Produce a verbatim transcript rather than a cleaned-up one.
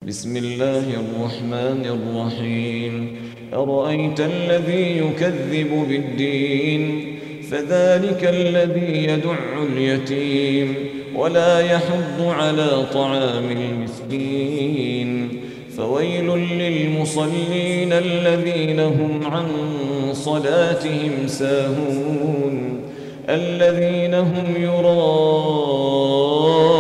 بسم الله الرحمن الرحيم أرأيت الذي يكذب بالدين فذلك الذي يدع اليتيم ولا يحض على طعام المسكين فويل للمصلين الذين هم عن صلاتهم ساهون الذين هم يراءون